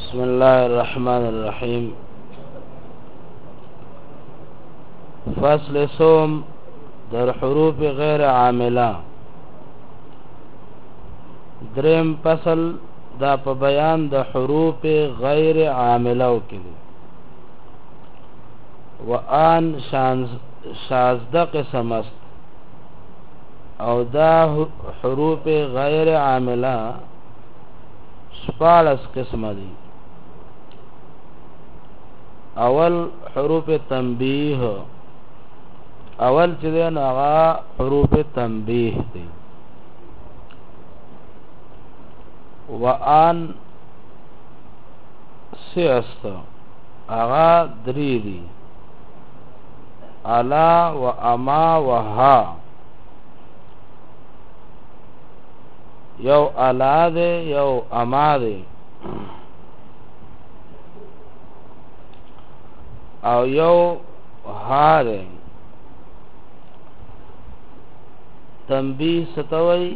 بسم الله الرحمن الرحیم. فصل سوم در حروف غیر عامله. دریم فصل دا په بیان د حروف غیر عامله کې دي. وان شازده قسم است او دا حروف غیر عامله شپاړس قسم دي. اول حروف تنبیه، اول چې دی نو هغه حروف تنبیه دي. وان سیست هغه درې دي. الا و اما و ها، یو الا ده یو اما ده او یو ها ده. تنبیه ستوي،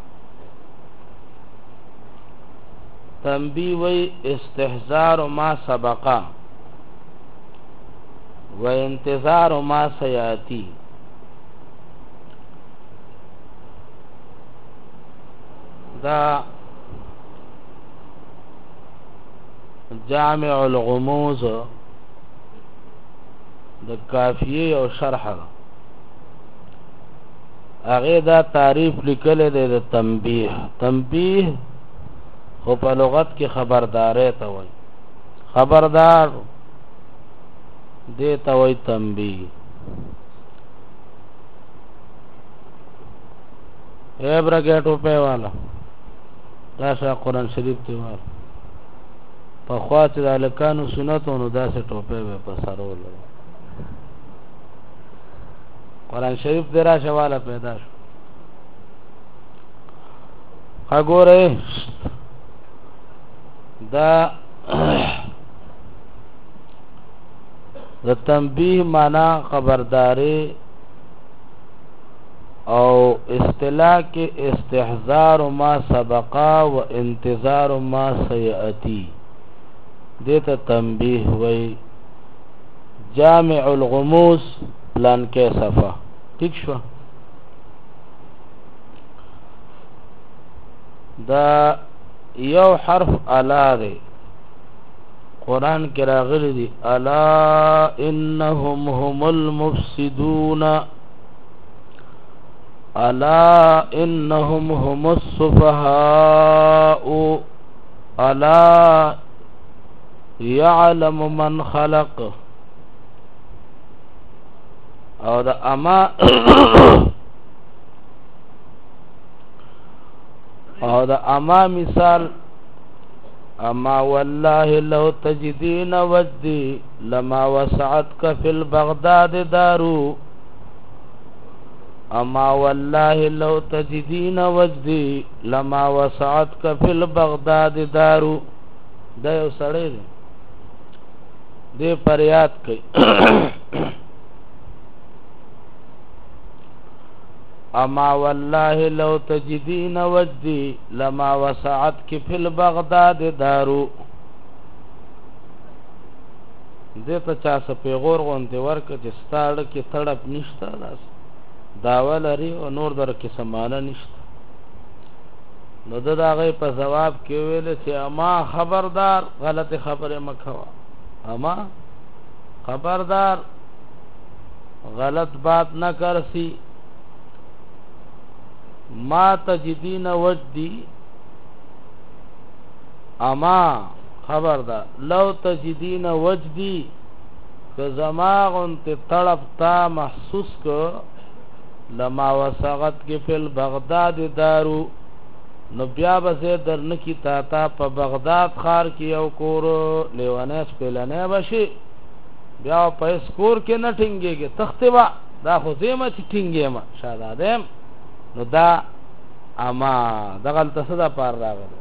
تنبیه وی استحضار ما سبقا و انتظار ما سیاتی. دا جامع الغموز د کافیه او شرح هغه دا تعریف لیکل دی د تنبیه. تنبیه خو په لغت کې خبرداري ته وایي، خبردار دې ته وایي تنبیه. اے برګټو په والا دا قرآن شریف دی وایي په خوا چې د الکانو سنتونو داسې ټوپه به په سرول قرآن شریف دی راشه والا پیدا شو. اګوره دا د تنبیه معنا خبرداري او اصطلاح کې استحضار ما سبقا و انتظار ما سیاتی دیتا تنبیه وی. جامع الغموس پلان کې صفه ٹھیک شو. دا یو حرف الا دی، قرآن کې راغلی دی الا انهم هم المفسدون، الا انهم هم السفهاء، الا يعلم من خلق. او دا اما او دا اما مثال اما والله لو تجدين وجدي لما وسعتك في البغداد دارو، اما والله لو تجدين وجدي لما وسعتك في البغداد دارو. دا یو سړی دی دې پریاد کوي اما والله لو تجدين وجدي لما وسعتك في البغداد دارو. دې ته چا څه پیغور غونډه ورکړه چې ستاړه کې تړپ نشته، لاس داوا لري او نور در کې سمانه نشته. نو د هغه په جواب کې ویل چې اما خبردار غلط خبره مکوا، اما خبردار غلط بات نہ کرسی. ما تجدین وجدی اما خبردار لو تجدین وجدی که زماغن تی تڑپ تا محسوس کو لما وسغت کی فی البغداد دارو، نو بیا بسه درنکی تا په بغداد خار کې یو کور لیوانه سپلنه بشي، بیا په اسکور کې نه ټینګيږي تختوا دا خو زما چې ټینګې ما شادادم. نو دا اما دا غلطه صدا پار راغله.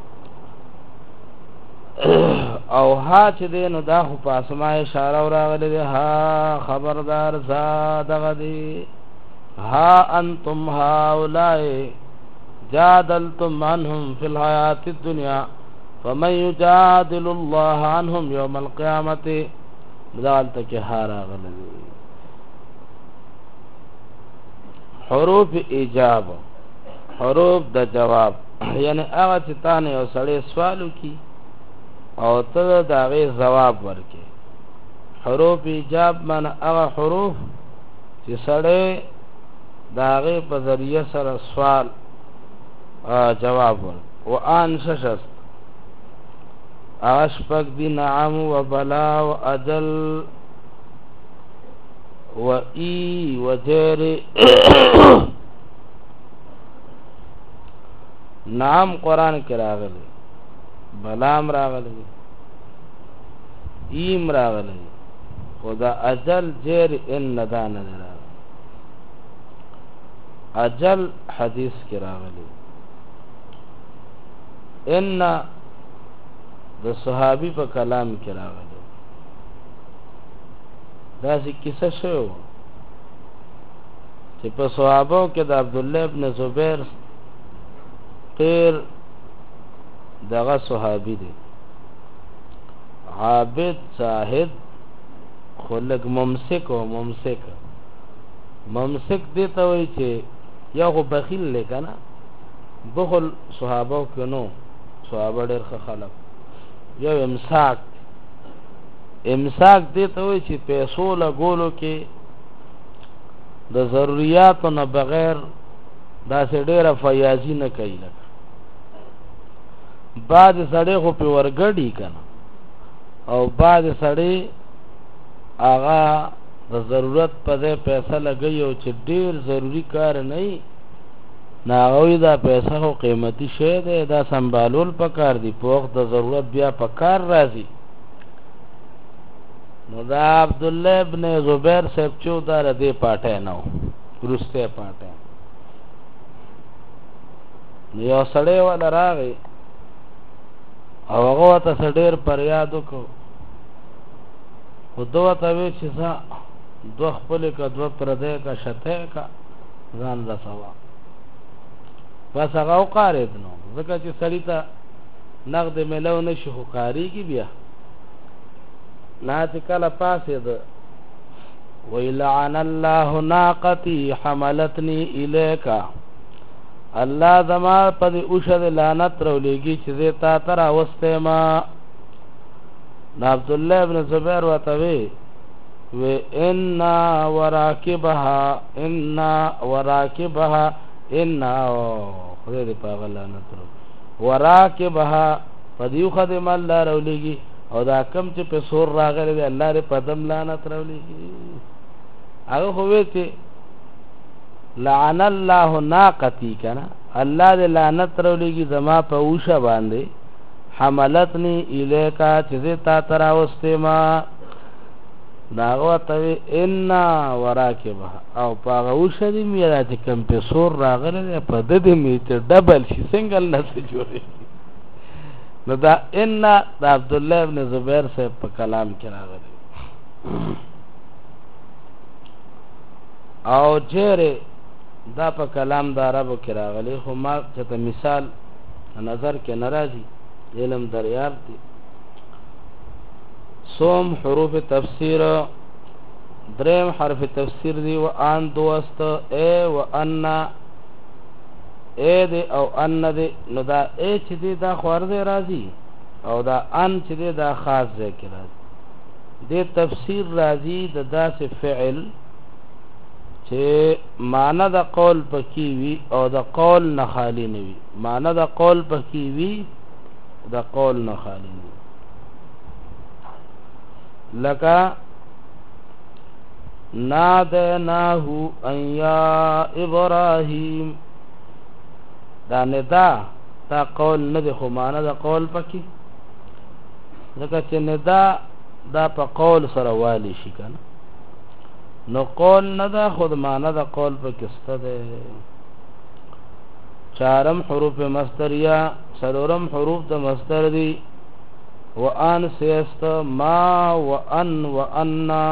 او ها چې دی نو دا خو په اسماء اشاره راغله دی. ها خبردار زاد غدي ها انتم هؤلاء جادلتم عنهم في الحیات الدنیا فمن يجادل الله عنهم يوم القيامة دالته کې هارا غلي حروف ایجاب حروف د جواب یعنی هغه چې تانه یو سړی سوالو کی او ته دا غي جواب ورکې حروف ایجاب معنی هغه حروف چې سړی دا غي په ذریعہ سره سوال جواب ور او ان ششست اشفق دی نعم و بلا و اجل و ای و جیر نام قرآن کی راغلی بلام راغلی ایم راغلی خدا اجل جیر ان ندان راغلی اجل حدیث کی راغلی ان د صحابي په کلام کې راغلی دا څه کیسه شو چې په صحابو کې د عبد الله ابن زبیر غیر دغه صحابي دی عابد زاهد خلق ممسک دی ته وایي چې یو بخیل لکنه بخل صحابو کې نو صحابه ډېر خلک یو امساک دی ته وایي چې پیسو لګولو کې د ضرورتو نه بغیر داسې ډېره فیاضي نه کوي لکه بعد سړی خو په ورګډي کنه او بعد سړی هغه د ضرورت په ځای پیسې لګي او چې ډېر ضروری کار نه وي ناغوی دا پیسه خو قیمتي شی دی دا سنبالول پکار دی په وخت د ضرورت بیا پکار راځي نو دا عبد الله ابن زبیر صاحب چودا ردی پاټه نو ورسته پاټه یو سړی ولا راغی او هغه ته سړیر پر یاد وکړو خو دوه ته وی چې ځا دوه خپل کا دوه پردې کا شته کا ځان لا سوا بس هغه وقارید نو ځکه چې سړی ته نقد ملو نشي خو کاری کی بیا نات کله پاسه ده ویلعن الله ناقتی حملتنی الیکا الله زما په اوشد لعنت رولېږي چې زه تا تر اوسته ما عبد الله ابن زبیر وتوی و ان وراکبها ان خدای دې په لعنت وراکبها پدیو خدمت الله رولېږي او دا کم چې په سور راغلی الله دې په دم لعنت رولېږي هغه خو وی چې لعن الله ناقتی کنا الله دې لعنت رولېږي زما په اوشه باندې حملتنی الیکا چې تا تر اوسته ما داغه ته ان وراکبها او پاغه اوشه دې میرا چې کم په سور راغلی په دې می چې ډبل شي سنگل نه جوړي نو دا ان دا عبد الله ابن زبیر سے په کلام کې راغلی او جره دا په کلام د عربو کې راغلی خو ما چې ته مثال نظر کې ناراضي علم دریاب دي سوم حروف تفسیر دریم حرف تفسیر دی و ان دوست ا و ان ا دی او ان دی نو دا ا چې دی دا خور دی راځي او دا ان چې دی دا خاص ذکر راځي د تفسیر راځي د داسې فعل چې معنی د قول پکې وي او د قول نه خالی نه وي معنی د قول پکې وي د قول نه خالی نه وي لکه نادیناه ان یا ابراهیم دا ندا تا قول نه دی خو معنی د قول پکې ځکه چې ندا دا په قول سره والی شي کنه نو قول نه دا خود معنی دا قول په کسته ده چارم حروف مصدریه سلورم حروف د مصدر دي وان سیست ما وان وانا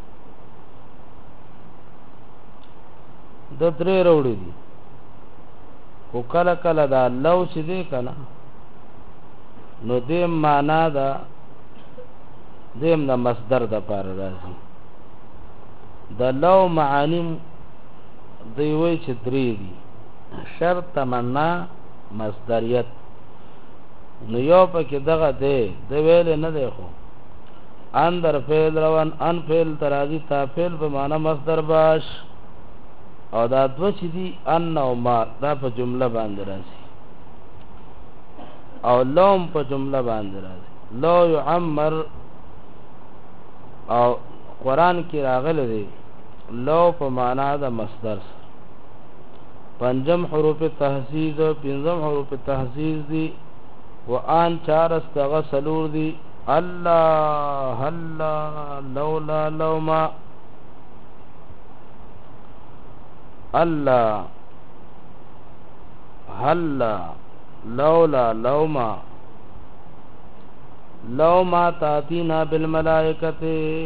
د درې وروړي دي او کله کله دا لو چې دی کنه نو دیم معنا دا دیم دا مصدر دا پار راځي د لو معانی دی وی چې درې دي شرط تمنا مصدریت نو یو پکې دغه دی د ویل نه دی خو اندر فعل روان ان فعل ترازی تا فعل په معنا مصدر باش او دا دو چې دي ان او ما دا په جمله باندې راځي او لوم په جمله باندې راځي لو يعمر او قران کې راغلی دی لو په معنا د مصدر پنجم حروف تهذیز پنځم حروف تهذیز دي وان چار استغ سلور دي الله هلا لولا لوما الله هلا لولا لوما لوما تاتينا بالملائكه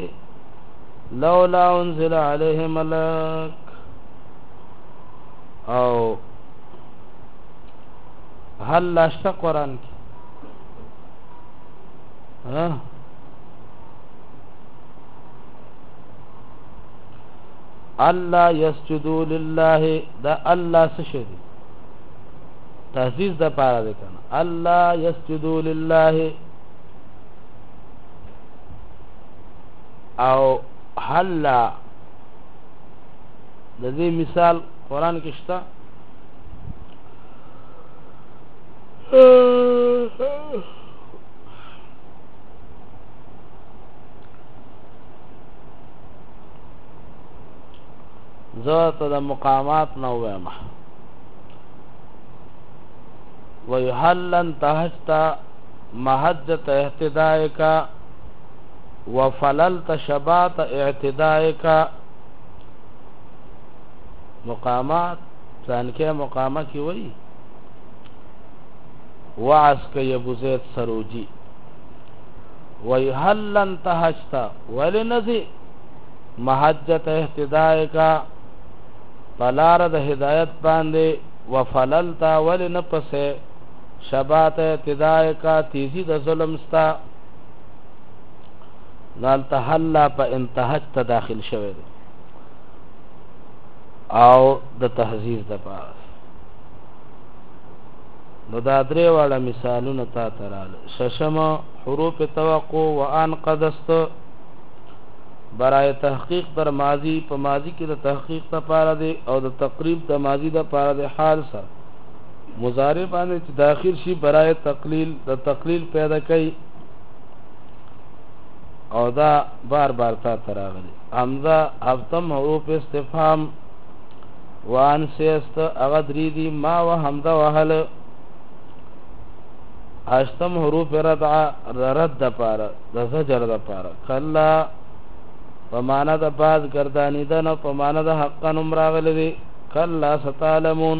لولا انزل عليه ملك او هل اشتا قرآن کی اللہ یسجدو للہ دا اللہ سشدی تحزیز دا پارا دیکھنا اللہ یسجدو للہ او حلا دا دی مثال قرآن کشتا ذات دا مقامات نویمہ ویحلن تحجتا محجت احتدائکا وفللت شبات اعتدائکا مقامات ځانکه مقامه کی وی وعس کی ابو زید سروجی وی هل انتهجتا ولنذی محجت اهتدائکا پلار د هدایت باندې وفللتا ولنپسه شبات اهتدائکا تیزی د ظلم ستا نال تحلا په انتهجت داخل شوه دی او د تهذیب د پاره نو دا درې واړه مثالونه تا تراله ششم حروف توقع وان قدست برای تحقیق در ماضی په ماضی کې د تحقیق لپاره دی او د تقریب د ماضی د لپاره د حال سره مضارع باندې چې داخل شي برای تقلیل د تقلیل پیدا کوي او دا بار بار تا تراغلی حمزه هفتم حروف استفهام وان سیست اغدری دی ما و حمزه وحل اشتم حروف ردع رد دا پارا دا زجر دا پارا کلا پمانا دا باز گردانی دا نو پمانا دا حقا نمراغل دی کلا ستعلمون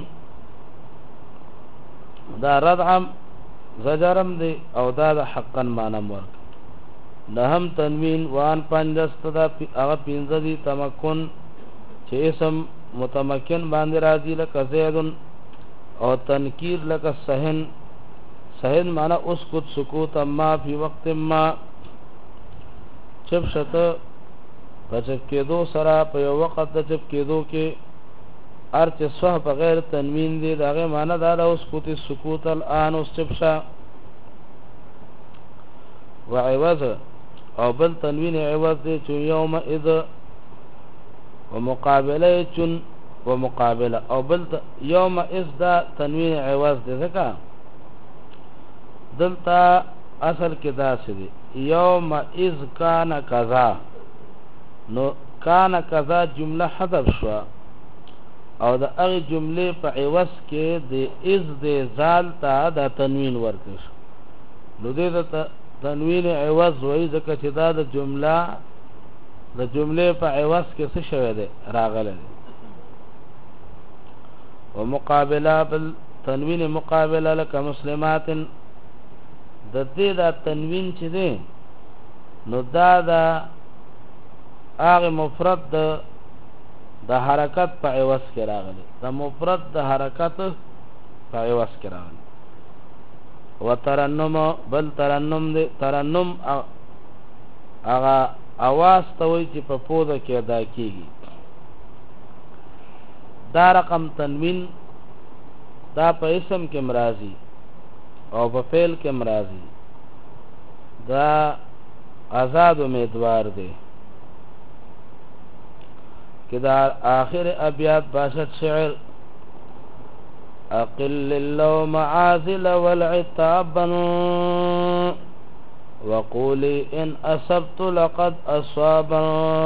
دا ردعم زجرم دی او دا حقا مانم ورک نهم تنوین وان پنجست دا اغا پینز دی تمکن چه اسم متمکن باندې راځي لکه زید او تنکیر لکه سهن سهن معنا اسکت سکوت ما فی وقت ما چپ شته پچپ کېدو سره په یو وخت د چپ کېدو کې ارچ صح بغیر تنوین دی داغه معنا دا اسکت سکوت الان اس چپ شا وعوض او بل تنوین عوض دی چې یوم اذ ومقابله چن ومقابله او بل یوم اذ دا تنوین عوض دی ځکه دلته اصل کې دا څه دی یوم اذ کان کذا نو کان کذا جمله حذف شو او د هغه جمله په عوض کې د اذ د زال ته د تنوین ورکړ نو دې د تنوین عوض وایي ځکه چې دا د جمله د جمله په عوض کې څه شوی دی راغلی دی ومقابله بل تنوین مقابله لکه مسلمات د دې دا تنوین چې دی نو دا هغه مفرد د حرکت په عوض کې راغلی د مفرد د حرکت په عوض کې راغلی وترنم بل ترنم دې ترنم هغه اواز ته وایي چې په پوزه کې ادا کېږي. دا رقم تنوین دا په اسم کې مرাজি او په فعل کې مرাজি. دا آزاد امیدوار دی کہ دا آخر ابیات 62 شعر اقل اللوم عازل والعتابا وقولي ان اصبت لقد اصابا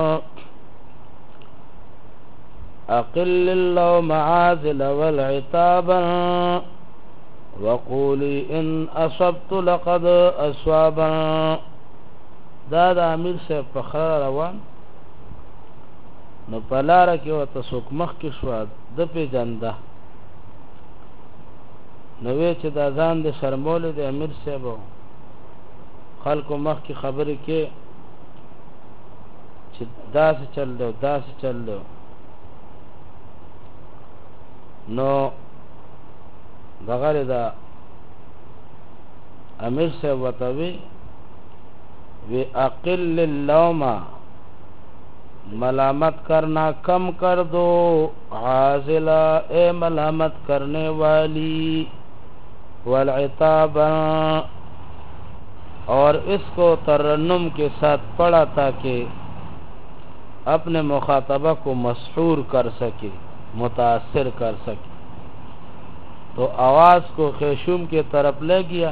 اقل اللوم عازل والعتابا وقولي ان اصبت لقد اصابا. دا امیر صاحب په خره روان نو پلاره کې وته څوک مخ کې شو د پیجنده نو وی چې دا ځان د شرمول د امیر صاحب خلکو مخ کې خبرې کې چې داسې چل دی نو بغیر دا امیر صاحب وته وی اقل اللوم ملامت کرنا کم کر دو عازلا اے ملامت کرنے والی والعتاب اور اس کو ترنم کے ساتھ پڑھا تاکہ اپنے مخاطبہ کو مسحور کر سکے متاثر کر سکے. تو آواز کو خیشوم کی طرف لے گیا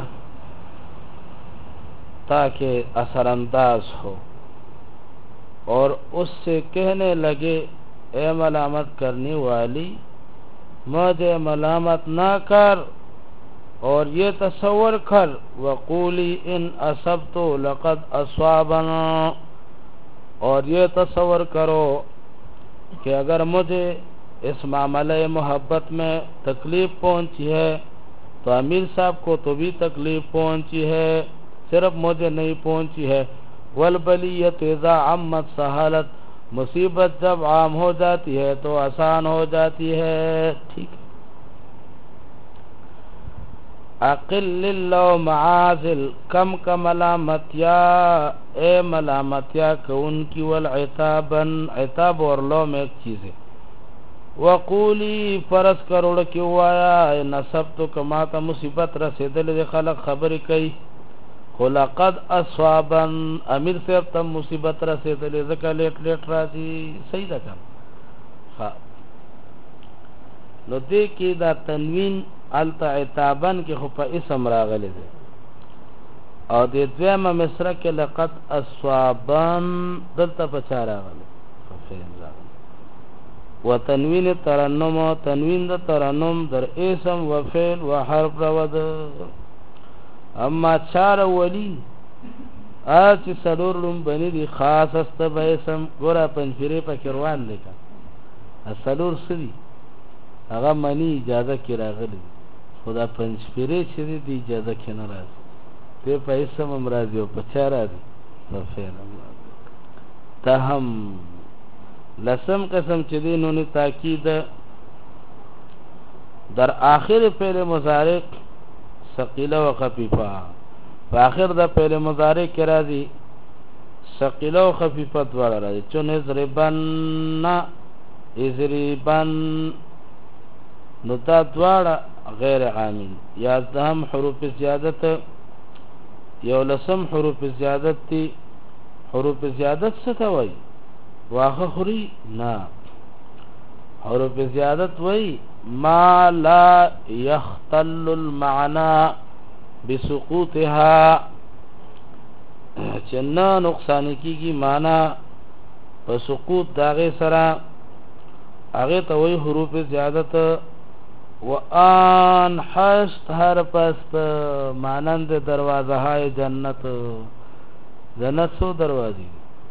تاکہ اثر انداز ہو اور اس سے کہنے لگے اے ملامت کرنے والی مجھے ملامت نہ کر اور یہ تصور کر وقولی ان اصبت لقد اصابنا اور یہ تصور کرو کہ اگر مجھے اس معاملہ محبت میں تکلیف پہنچی ہے تو امیر صاحب کو تو بھی تکلیف پہنچی ہے صرف مجھے نہیں پہنچی ہے. والبلیت اذا عمت سہالت مصیبت جب عام ہو جاتی ہے تو آسان ہو جاتی ہے. ٹھیک ہے. اقل اللوم عازل کم کا ملامتیا اے ملامتیا کہ ان کی والعتابن عتاب اور لوم ایک چیز ہے. وقولی فرض کروڑ کیوں آیا نصب تو کماتا مصیبت رسیدل خلق خبر کئی خلقد اصوابن امیر صاحب تم مصیبت رسیدل ذکا لیٹ راځي صحیح ده کم نو دې کې دا تنوین التا عتابن کې خو په اسم راغلی دی او دې دویمه مصره کې لقد اصوابن دلته په چا راغلی وتنوین ترنم تنوین د ترنم در اسم و فعل و حرف راود. اما چار ولی چې سلور لوم بنی دی خاص است به اسم ګوره پنځپیرې پکې روان لیکه سلور سری هغه منی اجازه کې راغلی خدا پنځپیرې چې دی اجازه کې نه راځي ته په اسم هم راځي او په چا راځي نو فعل تهم لسم قسم چې دی نون تاکید در آخر فعل مضارع ثقيله و خفيفه په اخر د فعل مضارع کې راځي ثقيله او خفيفه دواړه راځي چون ازربن نو دا دواړه غیر عامل یا دهم حروف زیادت یو لسم حروف زیادت تی حروف زیادت څه ته وایي واخه خوري نه حروف زیادت وایي ما لا يختل المعنى بسقوطها چنا نقصان کیږي معنا په سقوط داغه سره هغه ته وایي حروف زیادت وان حشت هر پست مانند دروازه های جنت جنت سو دروازې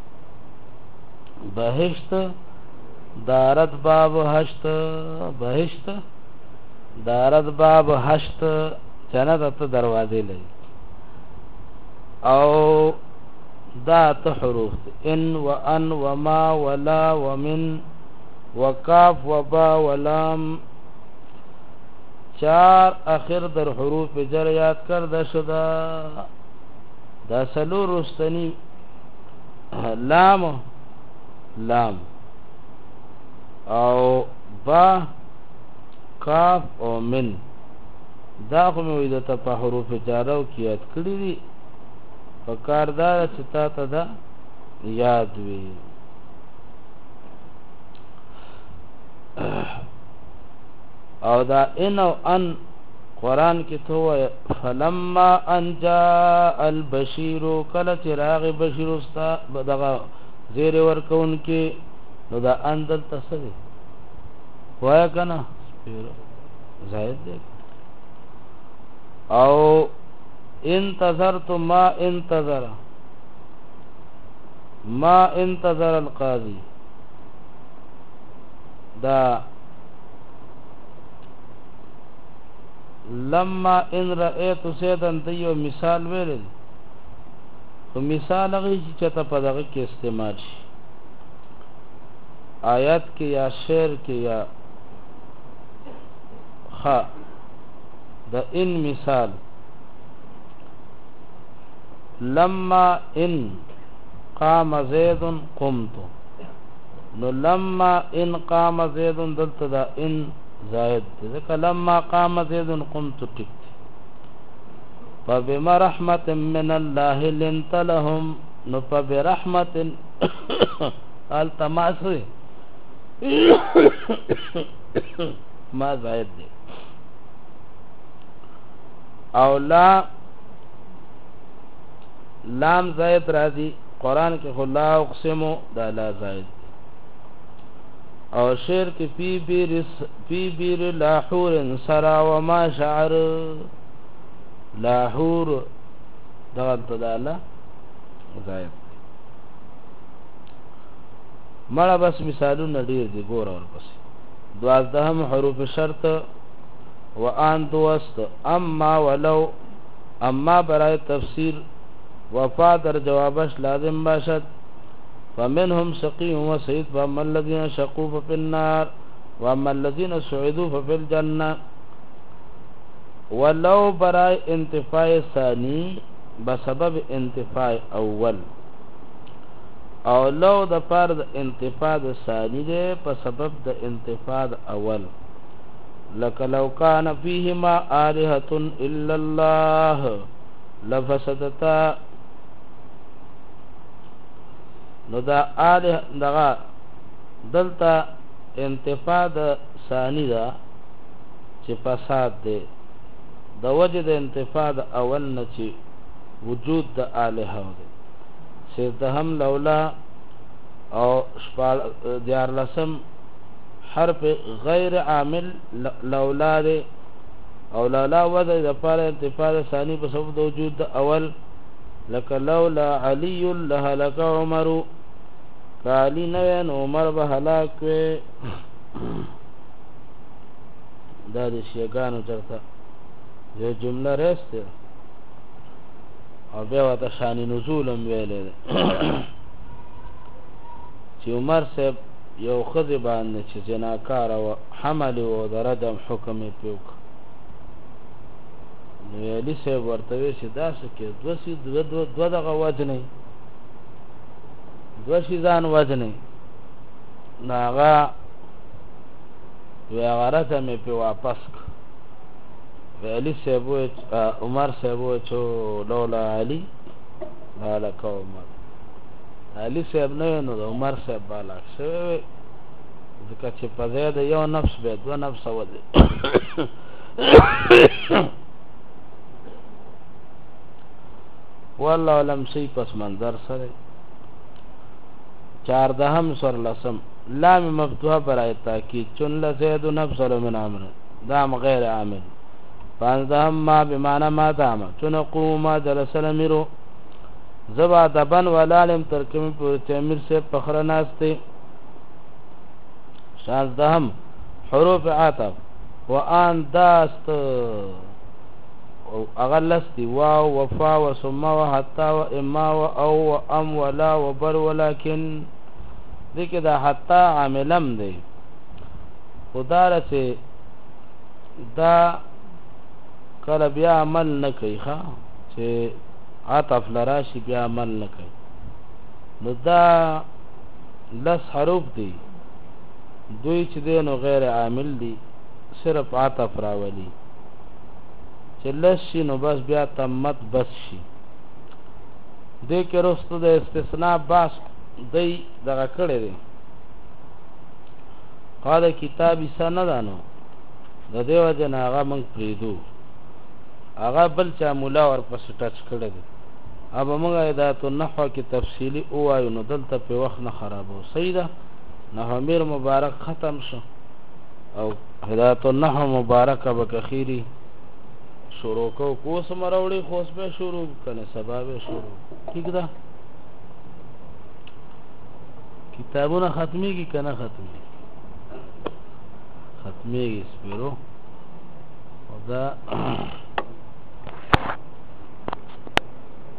بهشت دارت باب هشت بهشت دارت باب هشت جنت ته دروازې لري او دا ته حروف ان وان وما ولا ومن وکاف وبا ولام چار اخر در حروف جر یاد کرده شده دا سلو رستنی لام او با کاف او من دا خو مې وې د په حروف جارو کې یاد کړی دي په کاردار چې تا ته دا یاد وي او دا ان او ان قرآن کې تو فلما ان جاء البشیر کله چراغ بشیر استا دغه زیر ورکون کې نو دا ان دل تصدی وایا کنه زائد دی او انتظرت ما انتظر القاضي دا لما ان رأيت سيدا دیو مثال ویل خو مثال هغه چې چته په دغه کې استعمال شي آیات کې یا شعر کې یا خ د ان مثال لما ان قام زید قمت نو لما ان قام زید دلته دا ان زائد ذکر لما قام زید قمت ٹک فبما رحمت من الله لنت لهم نو فبرحمت التماس ما زائد دی او لام زائد راځي قران کې خلا اقسمو دا لا زائد او شعر کې فی بیر لاحور سرا وما شعر لاحور دا تداله زائد مړه بس مثالونه ډیر دي ګور اور پس 12 حروف شرط وان دوست اما ولو اما برای تفسیر وفا در جوابش لازم باشد فمنهم شقي وسعيد فاما الذين شقوا ففي النار واما الذين سعدوا ففي الجنة ولو برای انتفاع ثانی بسبب انتفاع اول او لو د فرض انتفاع ثانی ده په سبب د انتفاع اول لك لو كان فيهما آلهة إلا الله لفسدتا نو دا آله دغه دلته انتفاع د ثانی دا چې فساد دی د وجه د انتفاع د اول نه چې وجود د الها دی سیدهم لولا او شپال دیار لسم حرف غیر عامل لولا دی او لولا وجه د پاره انتفاع د ثانی په سبب د وجود د اول لك لولا علي لهلك عمر کالی نوین عمر به هلاک وی دا د شیگانو چرته یو جمله رسته او بیا وته شان نزولم ویلې چې عمر صاحب یو خزه باندې چې جناکار او حمل او درجم حکم پیوک نو علی صاحب ورته چې دا څه کې دو دغه وجنه دو شي ځان وجنه ناغا وی غرته مې په واپس علی صاحب عمر صاحب چو لولا علی بالا عمر علی صاحب نه نو عمر صاحب بالا شوی ځکه چې په زیاده یو نفس به دو نفس ودی والله علم سی پس منظر سره 14 سر لسم لام مفتوحه برای تاکید چون لزید نفس من امر دام غیر عامل 15 ما بمعنى ما دام چون قوم جلس الامر زبا دبن ولالم ترکمی پر تیمیر سے پخر ناستے 16 حروف عطف وان داست اغلستی واو وفا وسما وحتا واما واو وام ولا وبر ولكن دیکھ دا حتا عاملم دی خدار سے دا کله بیا عمل نه کوي ښا چې عطف لراشي بیا عمل نه کوي نو دا لس حروف دي دوی چې دی نو غیر عامل دي صرف عطف راولي چې لس شي نو بس بیا تمت بس شي دې کې رستو د استثناء باس دی دغه کړی دی قال کتابی سندانو د دیو جن هغه موږ پریدو هغه بل چا مولا ورپسې ټچ کړی دی اب موږ هدایت النحو کې تفصیلی وایو نو دلته په وخت نه خرابو سیده نحو میر مبارک ختم شو او هدایت النحو مبارک بکخیری شروع کو کوس مروړي خوس به شروع کنه سبب شروع ٹھیک ده کتابونه ختمي کی کنه ختمي ختمي سپیرو او دا